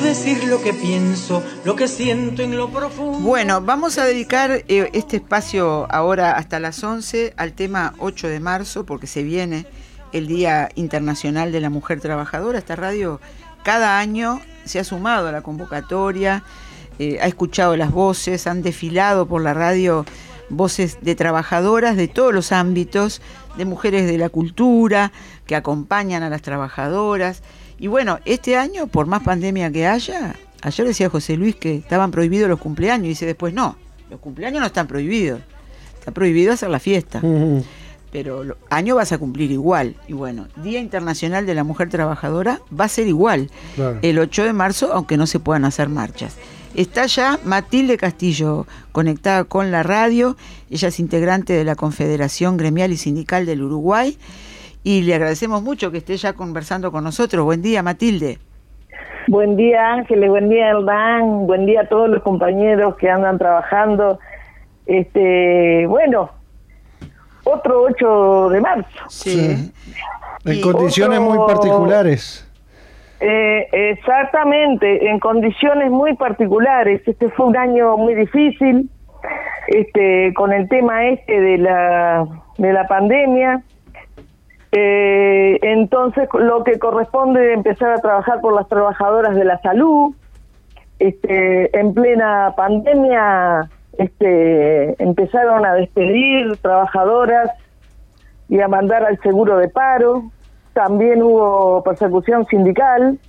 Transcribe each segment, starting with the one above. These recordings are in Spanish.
decir lo que pienso, lo que siento en lo profundo. Bueno, vamos a dedicar este espacio ahora hasta las 11 al tema 8 de marzo, porque se viene el Día Internacional de la Mujer Trabajadora. Esta radio cada año se ha sumado a la convocatoria, ha escuchado las voces, han desfilado por la radio voces de trabajadoras de todos los ámbitos, de mujeres de la cultura, que acompañan a las trabajadoras. Y bueno, este año, por más pandemia que haya, ayer decía José Luis que estaban prohibidos los cumpleaños, y dice después, no, los cumpleaños no están prohibidos, está prohibido hacer la fiesta. Pero año vas a cumplir igual. Y bueno, Día Internacional de la Mujer Trabajadora va a ser igual, claro, el 8 de marzo, aunque no se puedan hacer marchas. Está ya Matilde Castillo conectada con la radio. Ella es integrante de la Confederación Gremial y Sindical del Uruguay, y le agradecemos mucho que esté ya conversando con nosotros. Buen día, Matilde. Buen día, Ángeles, buen día, Hernán, buen día a todos los compañeros que andan trabajando. Bueno, otro 8 de marzo. Sí. En condiciones muy particulares. Exactamente, en condiciones muy particulares. Este fue un año muy difícil, con el tema de la pandemia. Entonces, lo que corresponde es empezar a trabajar por las trabajadoras de la salud. En plena pandemia, empezaron a despedir trabajadoras y a mandar al seguro de paro. También hubo persecución sindical,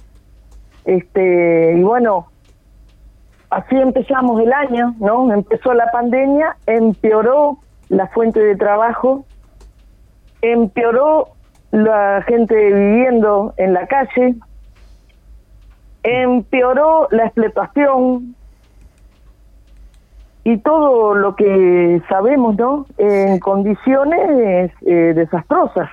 y bueno, así empezamos el año, ¿no? Empezó la pandemia, empeoró la fuente de trabajo, empeoró la gente viviendo en la calle, empeoró la explotación y todo lo que sabemos, ¿no? En condiciones desastrosas.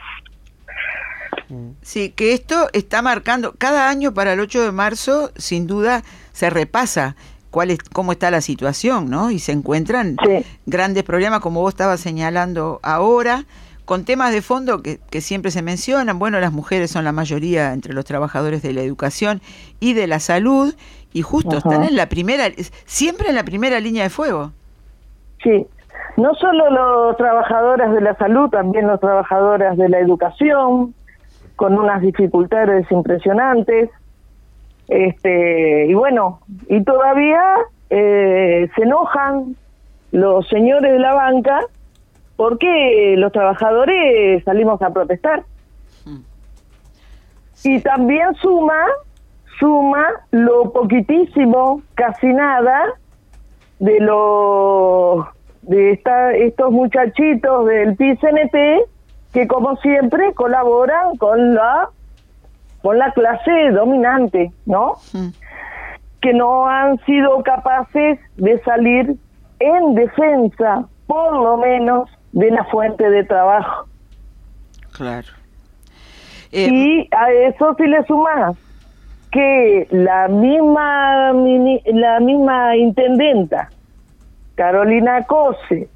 Sí, que esto está marcando, cada año para el 8 de marzo, sin duda, se repasa cómo está la situación, ¿no? Y se encuentran grandes problemas, como vos estabas señalando ahora, con temas de fondo que siempre se mencionan. Bueno, las mujeres son la mayoría entre los trabajadores de la educación y de la salud, y justo están siempre en la primera línea de fuego. Sí, no solo los trabajadoras de la salud, también los trabajadoras de la educación, con unas dificultades impresionantes, y bueno, y todavía se enojan los señores de la banca porque los trabajadores salimos a protestar. Y también suma lo poquitísimo, casi nada, de estos muchachitos del PICNT, que como siempre colaboran con la clase dominante, ¿no? Que no han sido capaces de salir en defensa, por lo menos, de la fuente de trabajo. Claro. Y a eso si le sumas que la misma intendenta, Carolina Cose,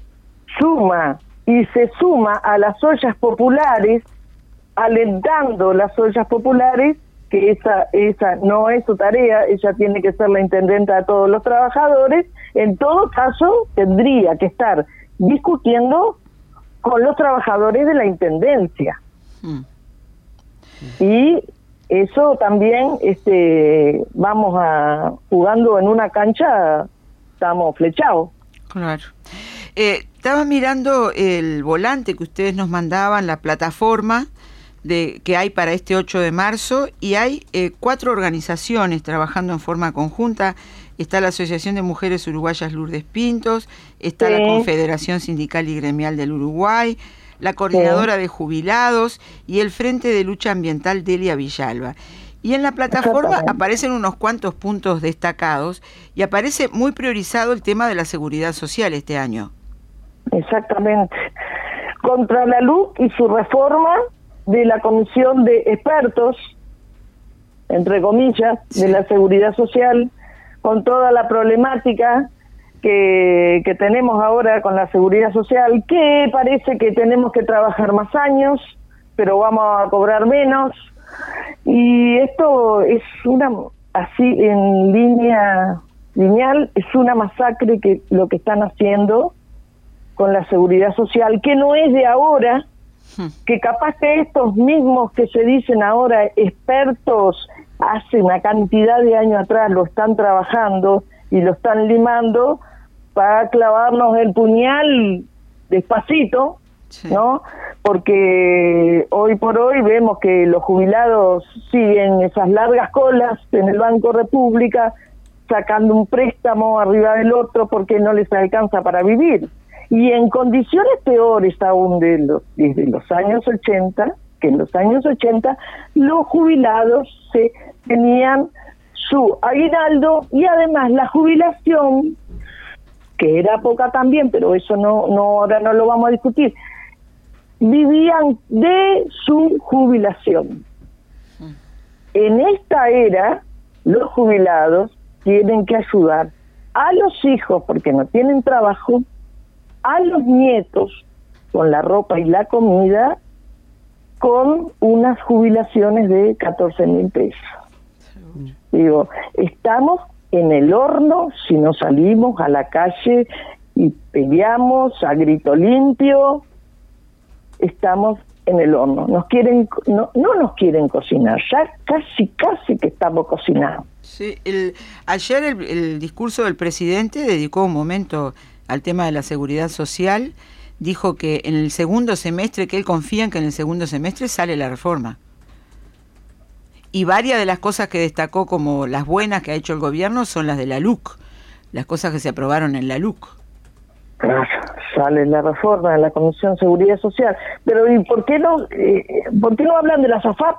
se suma a las ollas populares, alentando las ollas populares, que esa no es su tarea, ella tiene que ser la intendenta de todos los trabajadores. En todo caso, tendría que estar discutiendo con los trabajadores de la intendencia. Y eso también, vamos jugando en una cancha, estamos flechados. Claro. Estaba mirando el volante que ustedes nos mandaban, la plataforma que hay para este 8 de marzo, y hay 4 organizaciones trabajando en forma conjunta. Está la Asociación de Mujeres Uruguayas Lourdes Pintos, está la Confederación Sindical y Gremial del Uruguay, la Coordinadora de Jubilados y el Frente de Lucha Ambiental Delia Villalba. Y en la plataforma aparecen unos cuantos puntos destacados, y aparece muy priorizado el tema de la seguridad social este año. Exactamente. Contra la LUC y su reforma de la Comisión de Expertos, entre comillas, de la seguridad social, con toda la problemática que tenemos ahora con la seguridad social, que parece que tenemos que trabajar más años, pero vamos a cobrar menos. Y esto es así en lineal, es una masacre que lo que están haciendo con la seguridad social, que no es de ahora, que capaz que estos mismos que se dicen ahora expertos hace una cantidad de años atrás lo están trabajando y lo están limando para clavarnos el puñal despacito, sí, ¿no? Porque hoy por hoy vemos que los jubilados siguen esas largas colas en el Banco República, sacando un préstamo arriba del otro porque no les alcanza para vivir. Y en condiciones peores aún desde los años 80, que en los años 80 los jubilados tenían su aguinaldo y además la jubilación, que era poca también, pero eso no ahora no lo vamos a discutir, vivían de su jubilación. En esta era, los jubilados tienen que ayudar a los hijos porque no tienen trabajo, a los nietos con la ropa y la comida, con unas jubilaciones de 14.000 pesos. Digo, estamos en el horno si no salimos a la calle y peleamos a grito limpio. Estamos en el horno. No nos quieren cocinar, ya casi que estamos cocinando. Sí, ayer el discurso del presidente dedicó un momento al tema de la seguridad social. Dijo que en el segundo semestre, que él confía en que en el segundo semestre sale la reforma. Y varias de las cosas que destacó como las buenas que ha hecho el gobierno son las de la LUC, las cosas que se aprobaron en la LUC. Claro, sale la reforma de la Comisión de Seguridad Social. Pero ¿y por qué no hablan de la SAFAP?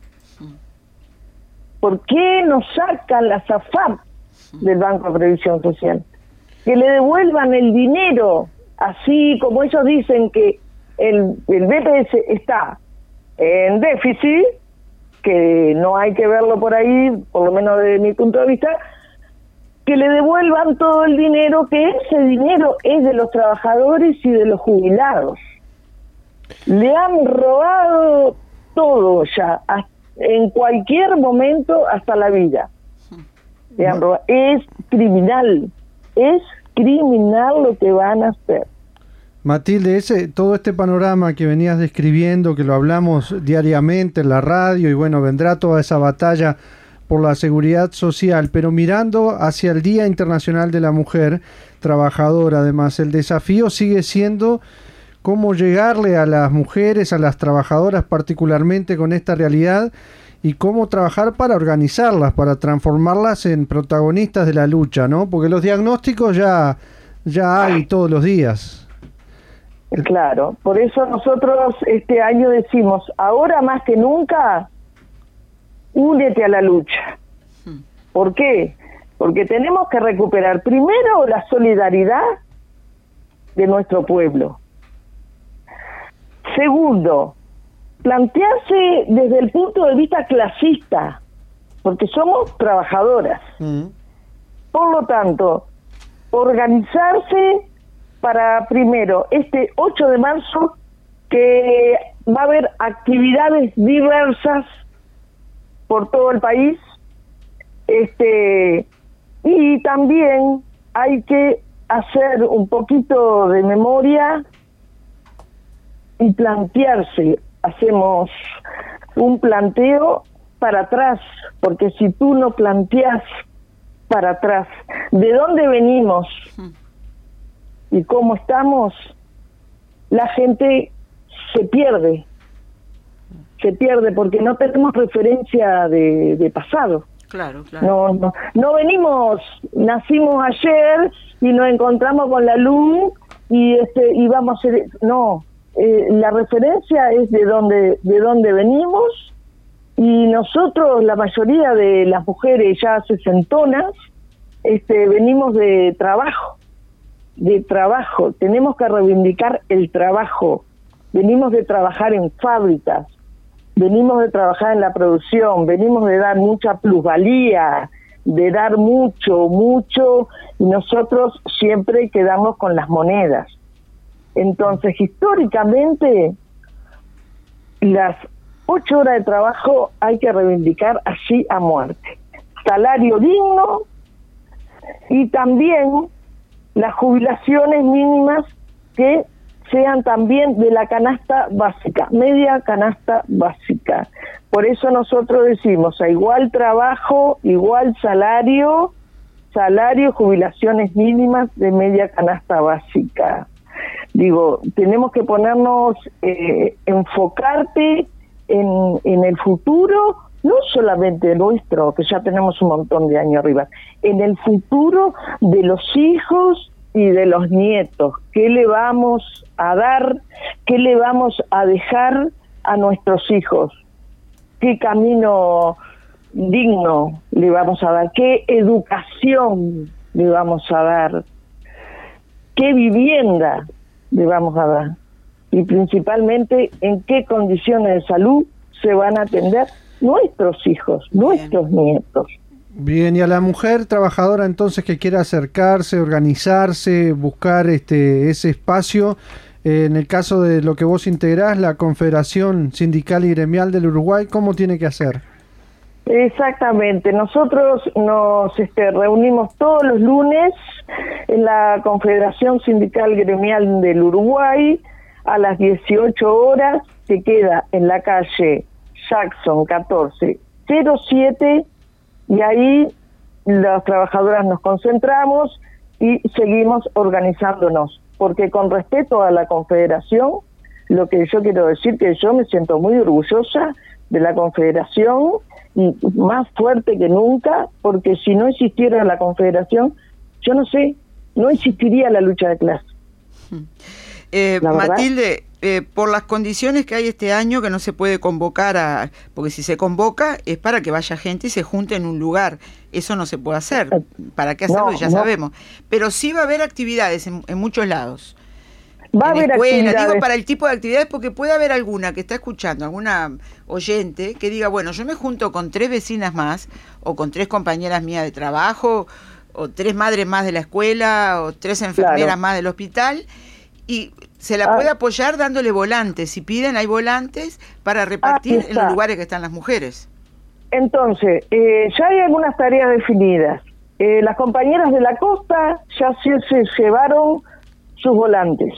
¿Por qué no sacan la SAFAP del Banco de Previsión Social? Que le devuelvan el dinero, así como ellos dicen que el BPS está en déficit, que no hay que verlo por ahí, por lo menos desde mi punto de vista, que le devuelvan todo el dinero, que ese dinero es de los trabajadores y de los jubilados. Le han robado todo ya, en cualquier momento hasta la vida. Le han robado. Es criminal lo que van a hacer. Matilde, todo este panorama que venías describiendo, que lo hablamos diariamente en la radio, y bueno, vendrá toda esa batalla por la seguridad social, pero mirando hacia el Día Internacional de la Mujer Trabajadora, además, el desafío sigue siendo cómo llegarle a las mujeres, a las trabajadoras particularmente con esta realidad, y cómo trabajar para organizarlas, para transformarlas en protagonistas de la lucha, ¿no? Porque los diagnósticos ya hay todos los días. Claro, por eso nosotros este año decimos, ahora más que nunca, únete a la lucha. ¿Por qué? Porque tenemos que recuperar primero la solidaridad de nuestro pueblo. Segundo, plantearse desde el punto de vista clasista, porque somos trabajadoras. Por lo tanto, organizarse para primero, este 8 de marzo, que va a haber actividades diversas por todo el país, y también hay que hacer un poquito de memoria y plantearse, hacemos un planteo para atrás, porque si tú no planteas para atrás, ¿de dónde venimos? Y cómo estamos, la gente se pierde porque no tenemos referencia de pasado. Claro, claro. No venimos, nacimos ayer y nos encontramos con la luz y vamos a ser, no, la referencia es de dónde venimos, y nosotros, la mayoría de las mujeres ya sesentonas, venimos de trabajo, tenemos que reivindicar el trabajo, venimos de trabajar en fábricas, venimos de trabajar en la producción, venimos de dar mucha plusvalía, de dar mucho, y nosotros siempre quedamos con las monedas. Entonces, históricamente, las 8 horas de trabajo hay que reivindicar así a muerte. salario digno y también las jubilaciones mínimas que sean también de la canasta básica, media canasta básica. Por eso nosotros decimos, a igual trabajo, igual salario, jubilaciones mínimas de media canasta básica. Digo, tenemos que ponernos, enfocarte en el futuro, no solamente nuestro, que ya tenemos un montón de años arriba, en el futuro de los hijos y de los nietos. ¿Qué le vamos a dar? ¿Qué le vamos a dejar a nuestros hijos? ¿Qué camino digno le vamos a dar? ¿Qué educación le vamos a dar? ¿Qué vivienda le vamos a dar? Y principalmente, ¿en qué condiciones de salud se van a atender nuestros hijos, nuestros nietos? Bien, y a la mujer trabajadora entonces que quiera acercarse, organizarse, buscar ese espacio, en el caso de lo que vos integrás, la Confederación Sindical y Gremial del Uruguay, ¿cómo tiene que hacer? Exactamente, nosotros nos reunimos todos los lunes en la Confederación Sindical Gremial del Uruguay a las 18 horas, que queda en la calle Jackson 1407, y ahí las trabajadoras nos concentramos y seguimos organizándonos, porque con respeto a la Confederación, lo que yo quiero decir que yo me siento muy orgullosa de la Confederación, y más fuerte que nunca, porque si no existiera la Confederación, yo no sé, no existiría la lucha de clase. Matilde, por las condiciones que hay este año, que no se puede convocar porque si se convoca es para que vaya gente y se junte en un lugar, eso no se puede hacer. ¿Para qué hacerlo? Ya sabemos, pero sí va a haber actividades en muchos lados. Va a haber actividades. Digo, para el tipo de actividades, porque puede haber alguna que está escuchando, alguna oyente que diga, bueno, yo me junto con 3 vecinas más, o con 3 compañeras mías de trabajo, o 3 madres más de la escuela, o 3 enfermeras más del hospital, y se la puede apoyar dándole volantes. Si piden, hay volantes para repartir en los lugares que están las mujeres. Entonces, ya hay algunas tareas definidas. Las compañeras de la costa ya se llevaron sus volantes.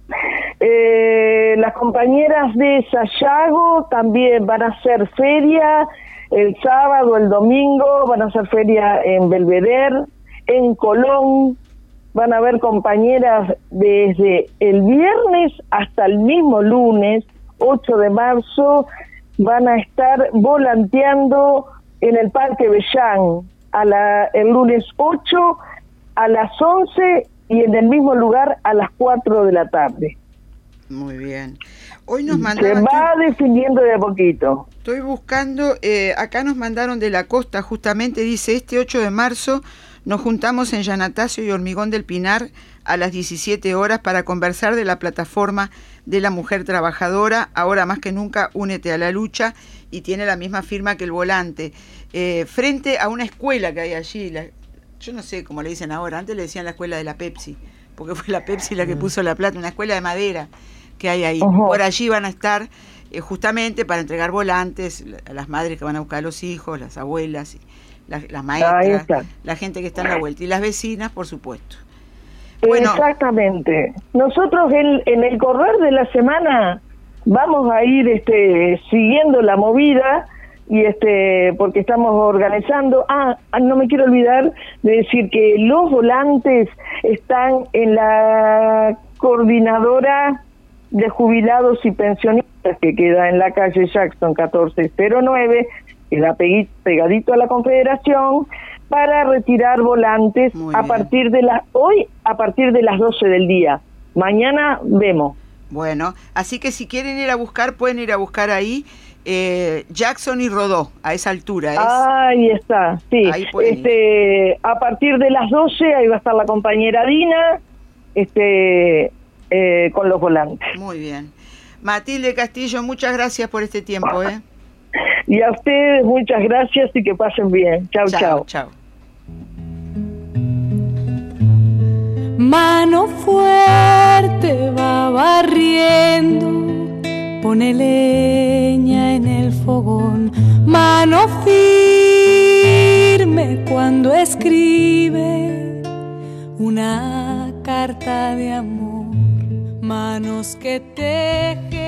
Las compañeras de Sayago también van a hacer feria el sábado, el domingo, van a hacer feria en Belvedere, en Colón. Van a haber compañeras desde el viernes hasta el mismo lunes, 8 de marzo, van a estar volanteando en el Parque Bellán el lunes 8 a las 11 y en el mismo lugar a las 4 de la tarde. Muy bien. Hoy nos mandaron... Se va definiendo de a poquito. Estoy buscando, acá nos mandaron de la costa, justamente dice, este 8 de marzo nos juntamos en Yanatacio y Hormigón del Pinar a las 17 horas para conversar de la plataforma de la mujer trabajadora. Ahora más que nunca, únete a la lucha, y tiene la misma firma que el volante. Frente a una escuela que hay allí, yo no sé cómo le dicen ahora, antes le decían la escuela de la Pepsi, porque fue la Pepsi la que puso la plata, una escuela de madera que hay ahí. Por allí van a estar justamente para entregar volantes a las madres que van a buscar a los hijos, las abuelas, las maestras, la gente que está en la vuelta, y las vecinas, por supuesto. Bueno, exactamente. Nosotros en el correr de la semana vamos a ir siguiendo la movida, y porque estamos organizando. No me quiero olvidar de decir que los volantes están en la coordinadora de jubilados y pensionistas, que queda en la calle Jackson 1409, queda pegadito a la Confederación, para retirar volantes a partir de las 12 del día. Mañana vemos. Bueno, así que si quieren ir a buscar, pueden ir a buscar ahí Jackson y Rodó, a esa altura. Ahí está, sí. Ahí a partir de las 12 ahí va a estar la compañera Dina, con los volantes. Muy bien. Matilde Castillo, muchas gracias por este tiempo. Y a ustedes muchas gracias y que pasen bien. Chau, chau. Chau. Mano fuerte va barriendo, pone leña en el fogón. Mano firme duerme cuando escribe una carta de amor, manos que tejen